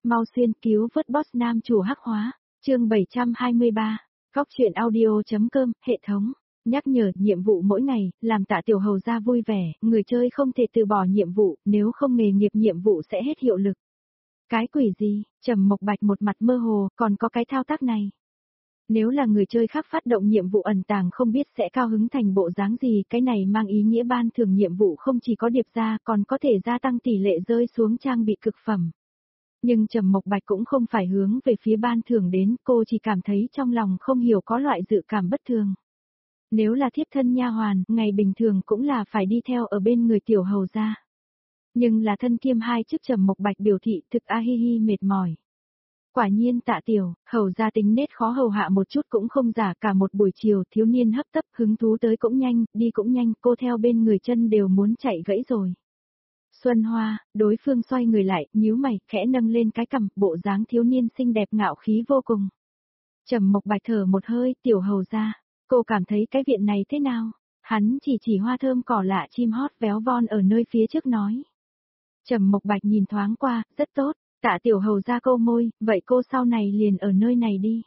mau xuyên cứu vớt boss nam chủ hắc hóa, chương 723, Cóc truyện audio.com, hệ thống. Nhắc nhở nhiệm vụ mỗi ngày, làm Tạ Tiểu Hầu ra vui vẻ, người chơi không thể từ bỏ nhiệm vụ, nếu không nghề nghiệp nhiệm vụ sẽ hết hiệu lực. Cái quỷ gì, Trầm Mộc Bạch một mặt mơ hồ, còn có cái thao tác này. Nếu là người chơi khác phát động nhiệm vụ ẩn tàng không biết sẽ cao hứng thành bộ dáng gì, cái này mang ý nghĩa ban thưởng nhiệm vụ không chỉ có điệp ra còn có thể gia tăng tỷ lệ rơi xuống trang bị cực phẩm. Nhưng Trầm Mộc Bạch cũng không phải hướng về phía ban thưởng đến, cô chỉ cảm thấy trong lòng không hiểu có loại dự cảm bất thường. Nếu là thiếp thân nha hoàn, ngày bình thường cũng là phải đi theo ở bên người tiểu hầu gia. Nhưng là thân kiêm hai chức Trầm Mộc Bạch biểu thị thực a hi hi mệt mỏi. Quả nhiên Tạ Tiểu, hầu gia tính nết khó hầu hạ một chút cũng không giả, cả một buổi chiều thiếu niên hấp tấp hứng thú tới cũng nhanh, đi cũng nhanh, cô theo bên người chân đều muốn chạy gãy rồi. Xuân Hoa, đối phương xoay người lại, nhíu mày, khẽ nâng lên cái cằm, bộ dáng thiếu niên xinh đẹp ngạo khí vô cùng. Trầm Mộc Bạch thở một hơi, tiểu hầu gia, cô cảm thấy cái viện này thế nào? Hắn chỉ hoa thơm cỏ lạ chim hót véo von ở nơi phía trước nói. Trầm Mộc Bạch nhìn thoáng qua, rất tốt. Tạ Tiểu Hầu ra câu môi, vậy cô sau này liền ở nơi này đi.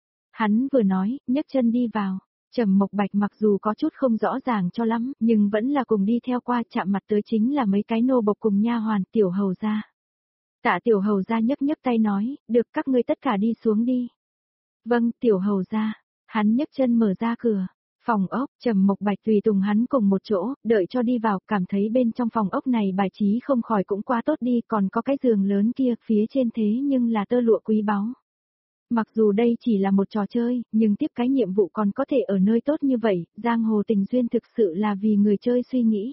Hắn vừa nói, nhấc chân đi vào. Trầm Mộc Bạch mặc dù có chút không rõ ràng cho lắm, nhưng vẫn là cùng đi theo qua, chạm mặt tới chính là mấy cái nô bộc cùng nha hoàn Tiểu Hầu ra. Tạ Tiểu Hầu ra nhấc tay nói, được các ngươi tất cả đi xuống đi. Vâng, Tiểu Hầu ra. Hắn nhấc chân mở ra cửa. Phòng ốc, Trầm Mộc Bạch tùy tùng hắn cùng một chỗ, đợi cho đi vào, cảm thấy bên trong phòng ốc này bài trí không khỏi cũng quá tốt đi, còn có cái giường lớn kia, phía trên thế nhưng là tơ lụa quý báu. Mặc dù đây chỉ là một trò chơi, nhưng tiếp cái nhiệm vụ còn có thể ở nơi tốt như vậy, giang hồ tình duyên thực sự là vì người chơi suy nghĩ.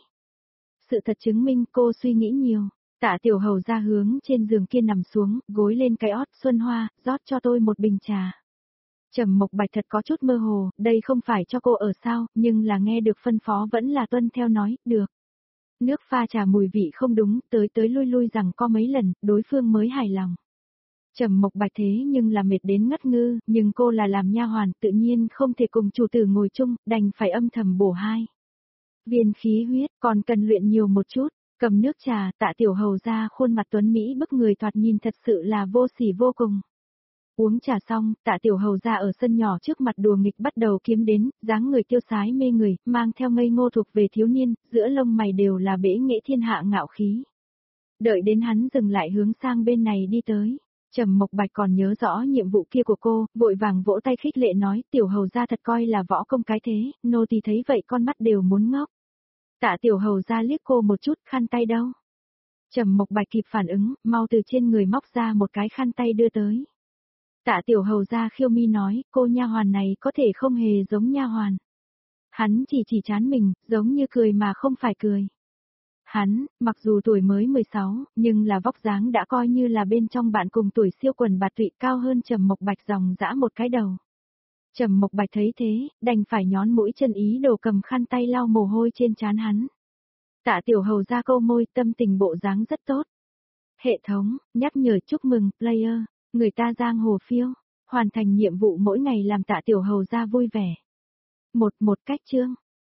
Sự thật chứng minh cô suy nghĩ nhiều. Tạ Tiểu Hầu ra hướng trên giường kia nằm xuống, gối lên cái ót. Xuân Hoa, rót cho tôi một bình trà. Trầm Mộc Bạch thật có chút mơ hồ, đây không phải cho cô ở sao, nhưng là nghe được phân phó vẫn là tuân theo nói, được. Nước pha trà mùi vị không đúng, tới lui rằng có mấy lần, đối phương mới hài lòng. Trầm Mộc Bạch thế nhưng là mệt đến ngất ngư, nhưng cô là làm nha hoàn, tự nhiên không thể cùng chủ tử ngồi chung, đành phải âm thầm bổ 2 viên khí huyết, còn cần luyện nhiều một chút. Cầm nước trà, Tạ Tiểu Hầu ra khuôn mặt tuấn Mỹ bức người thoạt nhìn thật sự là vô sỉ vô cùng. Uống trà xong, Tạ Tiểu Hầu ra ở sân nhỏ trước mặt đùa nghịch bắt đầu kiếm đến, dáng người tiêu sái mê người, mang theo ngây ngô thuộc về thiếu niên, giữa lông mày đều là bể nghệ thiên hạ ngạo khí. Đợi đến hắn dừng lại hướng sang bên này đi tới. Trầm Mộc Bạch còn nhớ rõ nhiệm vụ kia của cô, vội vàng vỗ tay khích lệ nói, Tiểu Hầu ra thật coi là võ công cái thế, nô tỳ thấy vậy con mắt đều muốn ngốc. Tạ Tiểu Hầu ra liếc cô một chút, khăn tay đâu? Trầm Mộc Bạch kịp phản ứng, mau từ trên người móc ra một cái khăn tay đưa tới. Tạ Tiểu Hầu ra khiêu mi nói, cô nha hoàn này có thể không hề giống nha hoàn. Hắn chỉ chán mình, giống như cười mà không phải cười. Hắn, mặc dù tuổi mới 16, nhưng là vóc dáng đã coi như là bên trong bạn cùng tuổi siêu quần bạt tụy, cao hơn Trầm Mộc Bạch dòng dã một cái đầu. Trầm Mộc Bạch thấy thế, đành phải nhón mũi chân ý đồ cầm khăn tay lau mồ hôi trên trán hắn. Tạ Tiểu Hầu ra câu môi, tâm tình bộ dáng rất tốt. Hệ thống, nhắc nhở chúc mừng, player, người ta giang hồ phiêu, hoàn thành nhiệm vụ mỗi ngày làm Tạ Tiểu Hầu ra vui vẻ. Một cách chương.